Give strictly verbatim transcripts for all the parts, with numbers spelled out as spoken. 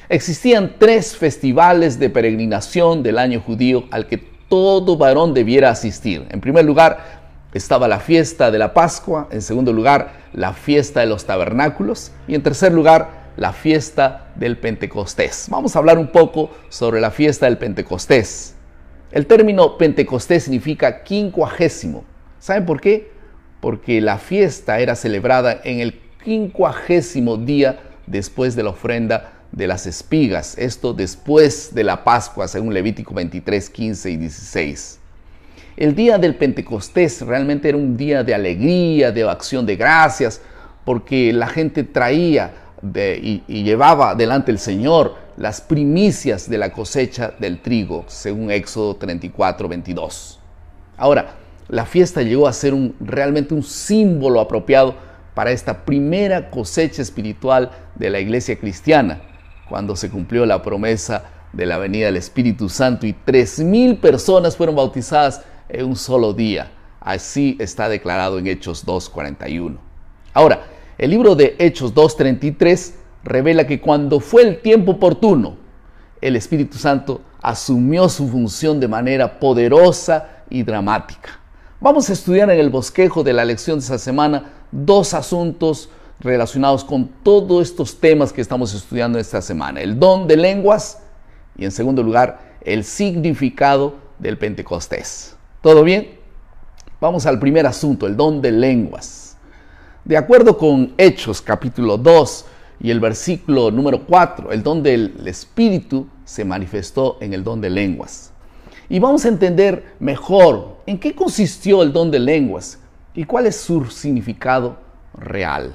Existían tres festivales de peregrinación del año judío al que todo varón debiera asistir. En primer lugar, estaba la fiesta de la Pascua. En segundo lugar, la fiesta de los tabernáculos. Y en tercer lugar, la fiesta del Pentecostés. Vamos a hablar un poco sobre la fiesta del Pentecostés. El término Pentecostés significa quincuagésimo. ¿Saben por qué? Porque la fiesta era celebrada en el quincuagésimo día después de la ofrenda de las espigas. Esto después de la Pascua, según Levítico veintitrés, quince y dieciséis. El día del Pentecostés realmente era un día de alegría, de acción de gracias, porque la gente traía de, y, y llevaba delante del Señor las primicias de la cosecha del trigo, según Éxodo treinta y cuatro, veintidós. Ahora, la fiesta llegó a ser un, realmente un símbolo apropiado para esta primera cosecha espiritual de la iglesia cristiana, cuando se cumplió la promesa de la venida del Espíritu Santo y tres mil personas fueron bautizadas en un solo día. Así está declarado en Hechos dos, cuarenta y uno. Ahora, el libro de Hechos dos, treinta y tres revela que cuando fue el tiempo oportuno, el Espíritu Santo asumió su función de manera poderosa y dramática. Vamos a estudiar en el bosquejo de la lección de esta semana dos asuntos relacionados con todos estos temas que estamos estudiando esta semana. El don de lenguas y, en segundo lugar, el significado del Pentecostés. ¿Todo bien? Vamos al primer asunto, el don de lenguas. De acuerdo con Hechos capítulo dos y el versículo número cuatro, el don del Espíritu se manifestó en el don de lenguas. Y vamos a entender mejor en qué consistió el don de lenguas y cuál es su significado real.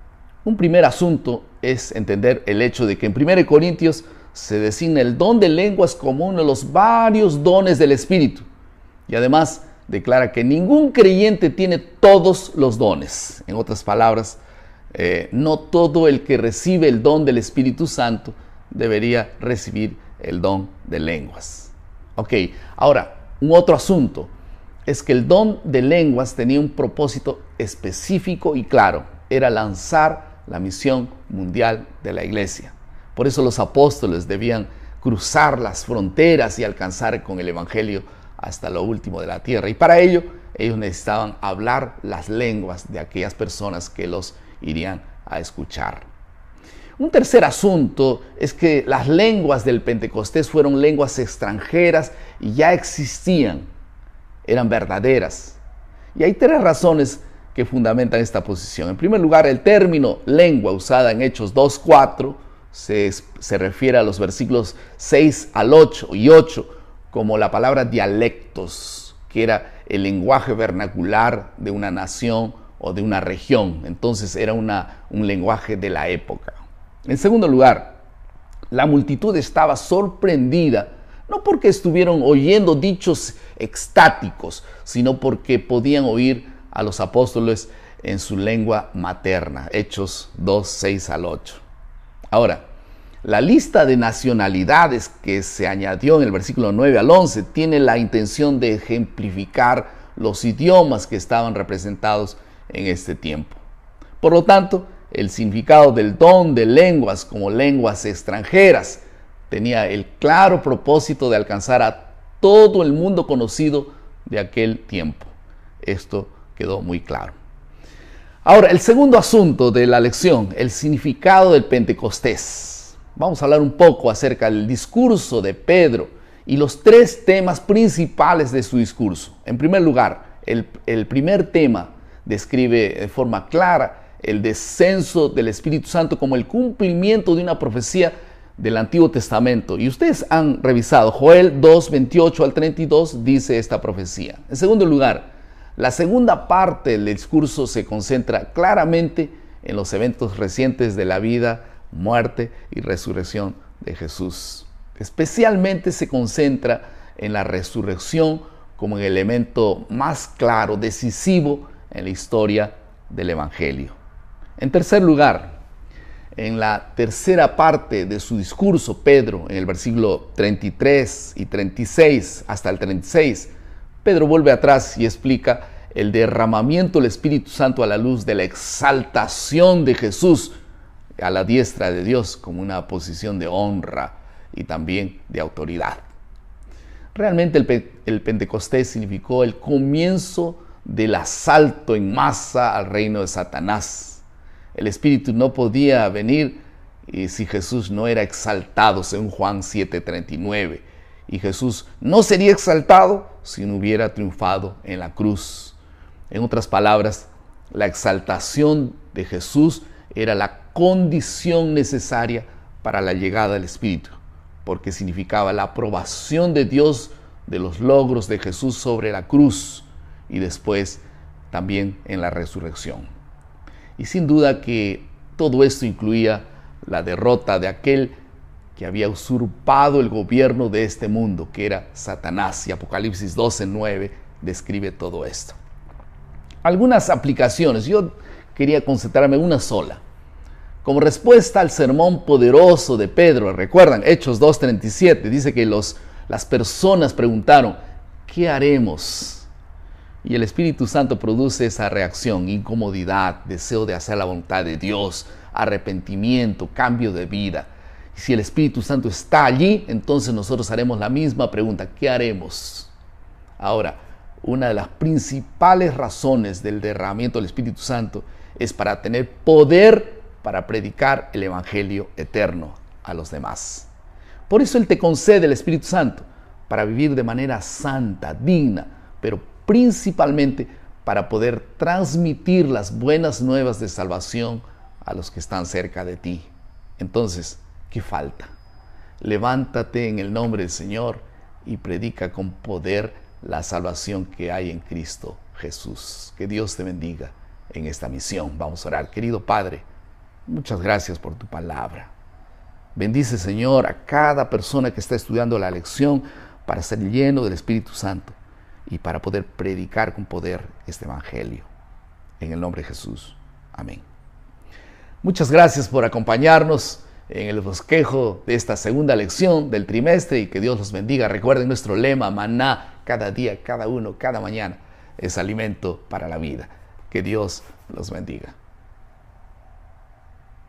Un primer asunto es entender el hecho de que en primera Corintios se designa el don de lenguas como uno de los varios dones del Espíritu. Y además declara que ningún creyente tiene todos los dones. En otras palabras, eh, no todo el que recibe el don del Espíritu Santo debería recibir el don de lenguas. Ok, ahora, un otro asunto es que el don de lenguas tenía un propósito específico y claro. Era lanzar la misión mundial de la iglesia. Por eso los apóstoles debían cruzar las fronteras y alcanzar con el evangelio hasta lo último de la tierra. Y para ello, ellos necesitaban hablar las lenguas de aquellas personas que los irían a escuchar. Un tercer asunto es que las lenguas del Pentecostés fueron lenguas extranjeras y ya existían, eran verdaderas. Y hay tres razones que fundamentan esta posición. En primer lugar, el término lengua usada en Hechos dos, cuatro se, se refiere a los versículos seis al ocho y ocho como la palabra dialectos, que era el lenguaje vernacular de una nación o de una región. Entonces era una, un lenguaje de la época. En segundo lugar, la multitud estaba sorprendida, no porque estuvieron oyendo dichos extáticos, sino porque podían oír a los apóstoles en su lengua materna. Hechos dos, seis al ocho. Ahora, la lista de nacionalidades que se añadió en el versículo nueve al once tiene la intención de ejemplificar los idiomas que estaban representados en este tiempo. Por lo tanto, el significado del don de lenguas como lenguas extranjeras tenía el claro propósito de alcanzar a todo el mundo conocido de aquel tiempo. Esto quedó muy claro. Ahora, el segundo asunto de la lección, el significado del Pentecostés. Vamos a hablar un poco acerca del discurso de Pedro y los tres temas principales de su discurso. En primer lugar, el, el primer tema describe de forma clara el descenso del Espíritu Santo como el cumplimiento de una profecía del Antiguo Testamento. Y ustedes han revisado, Joel dos, veintiocho al treinta y dos dice esta profecía. En segundo lugar, la segunda parte del discurso se concentra claramente en los eventos recientes de la vida, muerte y resurrección de Jesús. Especialmente se concentra en la resurrección como el elemento más claro, decisivo en la historia del Evangelio. En tercer lugar, en la tercera parte de su discurso, Pedro, en el versículo treinta y tres y treinta y seis hasta el treinta y seis, Pedro vuelve atrás y explica el derramamiento del Espíritu Santo a la luz de la exaltación de Jesús a la diestra de Dios como una posición de honra y también de autoridad. Realmente el, el Pentecostés significó el comienzo del asalto en masa al reino de Satanás. El Espíritu no podía venir y si Jesús no era exaltado, según Juan siete treinta y nueve. Y Jesús no sería exaltado si no hubiera triunfado en la cruz. En otras palabras, la exaltación de Jesús era la condición necesaria para la llegada del Espíritu, porque significaba la aprobación de Dios de los logros de Jesús sobre la cruz y después también en la resurrección. Y sin duda que todo esto incluía la derrota de aquel que había usurpado el gobierno de este mundo, que era Satanás, y Apocalipsis doce nueve describe todo esto. Algunas aplicaciones, yo quería concentrarme en una sola. Como respuesta al sermón poderoso de Pedro, recuerdan, Hechos dos treinta y siete, dice que los, las personas preguntaron, ¿qué haremos? Y el Espíritu Santo produce esa reacción, incomodidad, deseo de hacer la voluntad de Dios, arrepentimiento, cambio de vida. Y si el Espíritu Santo está allí, entonces nosotros haremos la misma pregunta, ¿qué haremos? Ahora, una de las principales razones del derramamiento del Espíritu Santo es para tener poder para predicar el Evangelio eterno a los demás. Por eso Él te concede el Espíritu Santo, para vivir de manera santa, digna, pero principalmente para poder transmitir las buenas nuevas de salvación a los que están cerca de ti. Entonces, ¿qué falta? Levántate en el nombre del Señor y predica con poder la salvación que hay en Cristo Jesús. Que Dios te bendiga en esta misión. Vamos a orar. Querido Padre, muchas gracias por tu palabra. Bendice, Señor, a cada persona que está estudiando la lección para ser lleno del Espíritu Santo y para poder predicar con poder este Evangelio. En el nombre de Jesús. Amén. Muchas gracias por acompañarnos en el bosquejo de esta segunda lección del trimestre y que Dios los bendiga. Recuerden nuestro lema, maná, cada día, cada uno, cada mañana es alimento para la vida. Que Dios los bendiga.